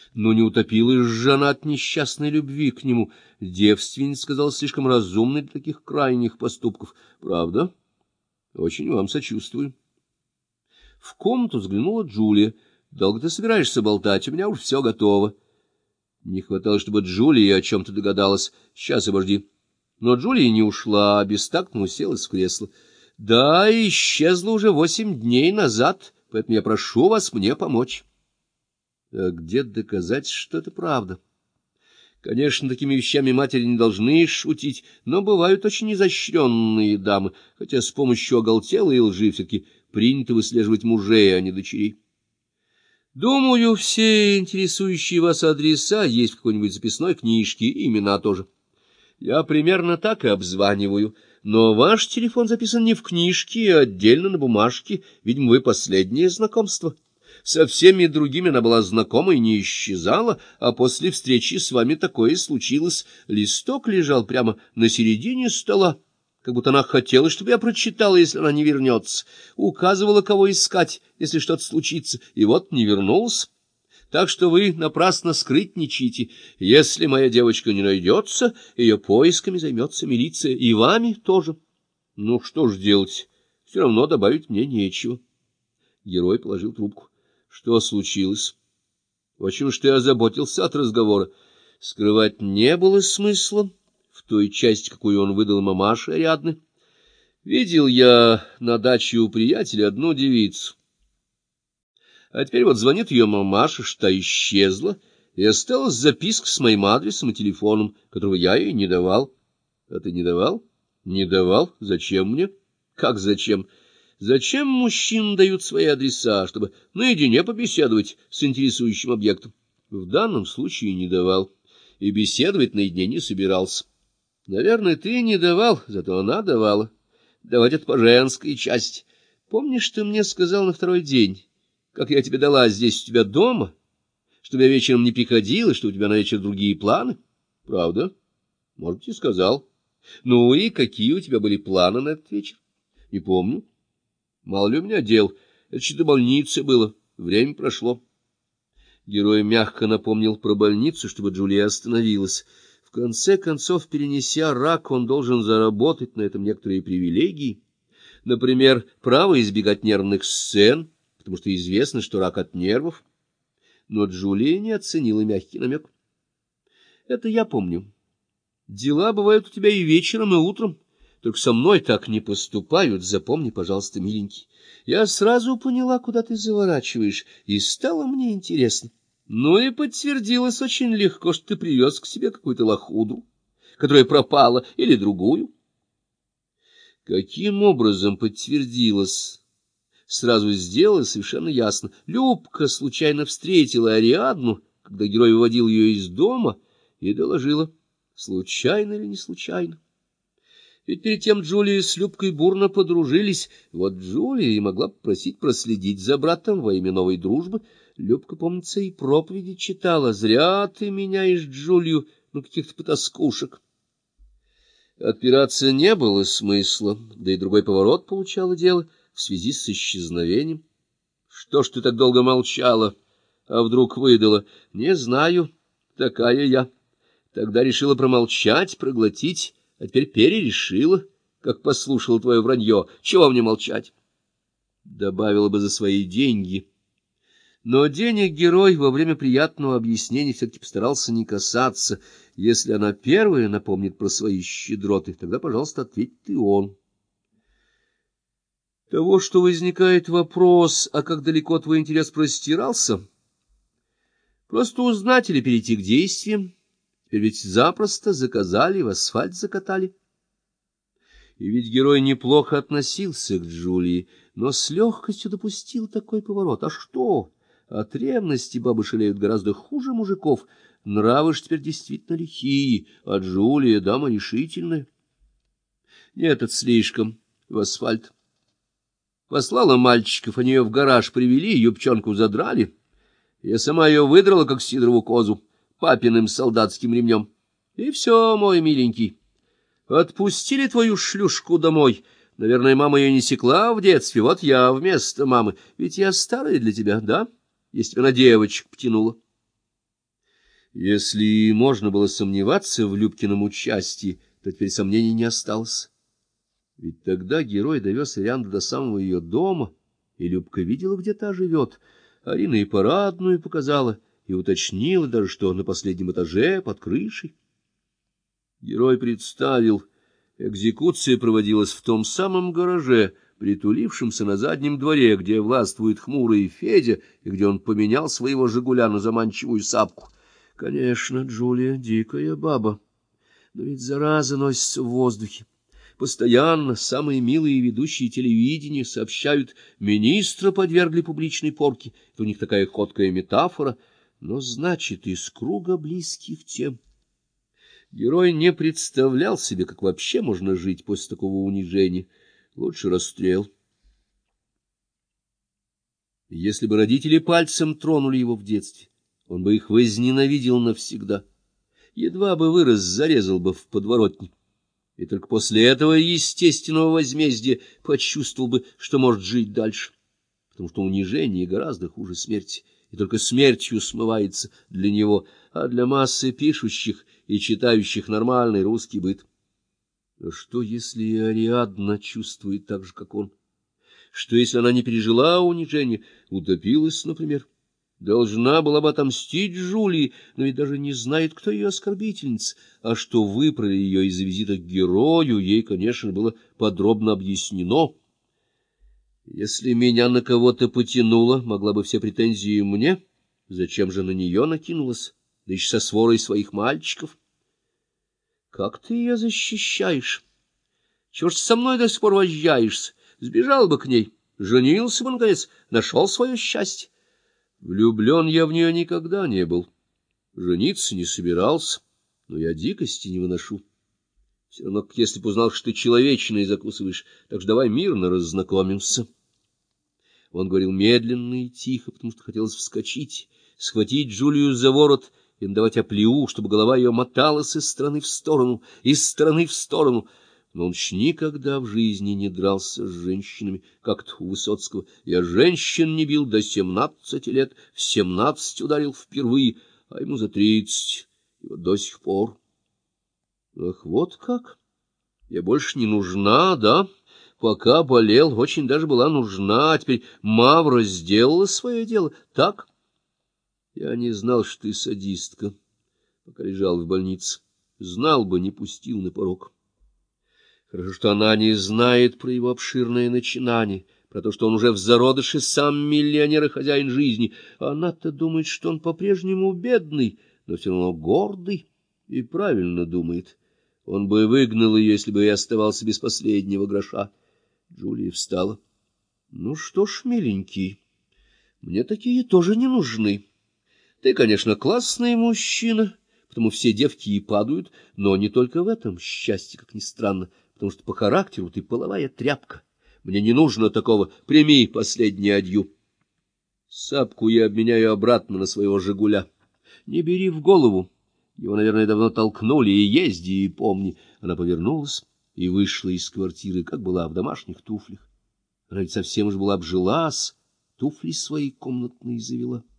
Но не утопилась же она от несчастной любви к нему. Девственница сказалась слишком разумной для таких крайних поступков. Правда? Очень вам сочувствую. В комнату взглянула Джулия. Долго ты собираешься болтать? У меня уж все готово. Не хватало, чтобы Джулия о чем-то догадалась. Сейчас, обожди. Но Джулия не ушла, а бестактно уселась в кресло. Да, исчезла уже 8 дней назад, поэтому я прошу вас мне помочь. А где доказать, что это правда? Конечно, такими вещами матери не должны шутить, но бывают очень изощренные дамы, хотя с помощью оголтелой лжи все-таки принято выслеживать мужей, а не дочерей. Думаю, все интересующие вас адреса есть в какой-нибудь записной книжке, и имена тоже. Я примерно так и обзваниваю, но ваш телефон записан не в книжке, а отдельно на бумажке, видимо, вы последнее знакомство. Со всеми другими она была знакома и не исчезала, а после встречи с вами такое случилось. Листок лежал прямо на середине стола, как будто она хотела, чтобы я прочитала, если она не вернется, указывала, кого искать, если что-то случится, и вот не вернулась. Так что вы напрасно скрытничаете. Если моя девочка не найдется, ее поисками займется милиция, и вами тоже. Ну, что ж делать? Все равно добавить мне нечего. Герой положил трубку. Что случилось? Очень уж ты озаботился от разговора. Скрывать не было смысла в той части, какую он выдал мамаше Ариадны. Видел я на даче у приятеля одну девицу. А теперь вот звонит ее мамаша, что исчезла, и осталась записка с моим адресом и телефоном, которого я ей не давал. А ты не давал? Не давал? Зачем мне? Как зачем? Зачем мужчины дают свои адреса, чтобы наедине побеседовать с интересующим объектом? В данном случае не давал, и беседовать наедине не собирался. Наверное, ты не давал, зато она давала. Давать это по женской части. Помнишь, ты мне сказал на второй день, как я тебе дала здесь у тебя дома, чтобы я вечером не приходила, что у тебя на вечер другие планы? Правда? Может, и сказал. Ну и какие у тебя были планы на этот вечер? Не помню. Мало ли у меня дел. Это что-то больнице было. Время прошло. Герой мягко напомнил про больницу, чтобы Джулия остановилась. В конце концов, перенеся рак, он должен заработать на этом некоторые привилегии. Например, право избегать нервных сцен, потому что известно, что рак от нервов. Но Джулия не оценила мягкий намек. Это я помню. Дела бывают у тебя и вечером, и утром. Только со мной так не поступают, запомни, пожалуйста, миленький. Я сразу поняла, куда ты заворачиваешь, и стало мне интересно. Ну и подтвердилось очень легко, что ты привез к себе какую-то лохудру, которая пропала, или другую. Каким образом подтвердилось? Сразу сделалось совершенно ясно. Любка случайно встретила Ариадну, когда герой выводил ее из дома, и доложила, случайно или не случайно. Ведь перед тем Джулия с Любкой бурно подружились. Вот Джулия и могла попросить проследить за братом во имя новой дружбы. Любка, помнится, и проповеди читала. Зря ты меняешь Джулию на каких-то потаскушек. Отпираться не было смысла, да и другой поворот получало дело в связи с исчезновением. Что ж ты так долго молчала, а вдруг выдала? Не знаю, такая я. Тогда решила промолчать, проглотить, а теперь перерешила, как послушала твое вранье. Чего мне молчать? Добавила бы за свои деньги. Но денег герой во время приятного объяснения все-таки постарался не касаться. Если она первая напомнит про свои щедроты, тогда, пожалуйста, ответь ты он. Того, что возникает вопрос, а как далеко твой интерес простирался, просто узнать или перейти к действиям. Теперь ведь запросто заказали, в асфальт закатали. И ведь герой неплохо относился к Джулии, но с легкостью допустил такой поворот. А что? От ревности бабы шалеют гораздо хуже мужиков. Нравы ж теперь действительно лихие, а Джулия дама решительная. Нет, это слишком, в асфальт. Послала мальчиков, они ее в гараж привели, юбчонку задрали. Я сама ее выдрала, как сидорову козу, папиным солдатским ремнем. И все, мой миленький. Отпустили твою шлюшку домой. Наверное, мама ее не секла в детстве, вот я вместо мамы. Ведь я старая для тебя, да? Если бы она девочек потянула. Если можно было сомневаться в Любкином участии, то теперь сомнений не осталось. Ведь тогда герой довез Ирианду до самого ее дома, и Любка видела, где та живет. Арина и парадную показала, и уточнила даже, что на последнем этаже, под крышей. Герой представил, экзекуция проводилась в том самом гараже, притулившемся на заднем дворе, где властвует хмурый Федя, и где он поменял своего «Жигуля» на заманчивую Сапку. Конечно, Джулия — дикая баба, но ведь зараза носится в воздухе. Постоянно самые милые ведущие телевидения сообщают: министра подвергли публичной порке. Это у них такая ходкая метафора, но значит, из круга близких тем. Герой не представлял себе, как вообще можно жить после такого унижения. Лучше расстрел. Если бы родители пальцем тронули его в детстве, он бы их возненавидел навсегда. Едва бы вырос, зарезал бы в подворотне. И только после этого естественного возмездия почувствовал бы, что может жить дальше. Потому что унижение гораздо хуже смерти, и только смертью смывается для него, а для массы пишущих и читающих нормальный русский быт. А что, если и Ариадна чувствует так же, как он? Что, если она не пережила унижение, утопилась, например? Должна была бы отомстить Жулии, но ведь даже не знает, кто ее оскорбительница. А что выпорли ее из-за визита к герою, ей, конечно, было подробно объяснено. Если меня на кого-то потянуло, могла бы все претензии мне. Зачем же на нее накинулась, да еще со сворой своих мальчиков? Как ты ее защищаешь? Чего ж со мной до сих пор возжаешься? Сбежал бы к ней, женился бы, наконец, нашел свое счастье. Влюблен я в нее никогда не был, жениться не собирался, но я дикости не выношу. Все равно, как если бы узнал, что ты человечиной закусываешь, так что давай мирно раззнакомимся. Он говорил медленно и тихо, потому что хотелось вскочить, схватить Джулию за ворот и надавать оплеуху, чтобы голова ее моталась из стороны в сторону, из стороны в сторону. Но он ж никогда в жизни не дрался с женщинами, как-то у Высоцкого. Я женщин не бил до 17 лет, в 17 ударил впервые, а ему за 30, и вот до сих пор. Ах, вот как! Я больше не нужна, да? Пока болел, очень даже была нужна, а теперь Мавра сделала свое дело, так? Я не знал, что ты садистка, пока лежал в больнице. Знал бы, не пустил на порог. Хорошо, что она не знает про его обширное начинание, про то, что он уже в зародыше сам миллионер и хозяин жизни. Она-то думает, что он по-прежнему бедный, но все равно гордый, и правильно думает. Он бы выгнал ее, если бы и оставался без последнего гроша. Джулия встала. — Ну что ж, миленький, мне такие тоже не нужны. Ты, конечно, классный мужчина, потому все девки и падают, но не только в этом счастье, как ни странно, потому что по характеру ты половая тряпка. Мне не нужно такого. Прими последний адью. Сапку я обменяю обратно на своего «Жигуля». Не бери в голову. Его, наверное, давно толкнули, и езди, и помни. Она повернулась и вышла из квартиры, как была, в домашних туфлях. Она ведь совсем уж была обжилась, туфли свои комнатные завела.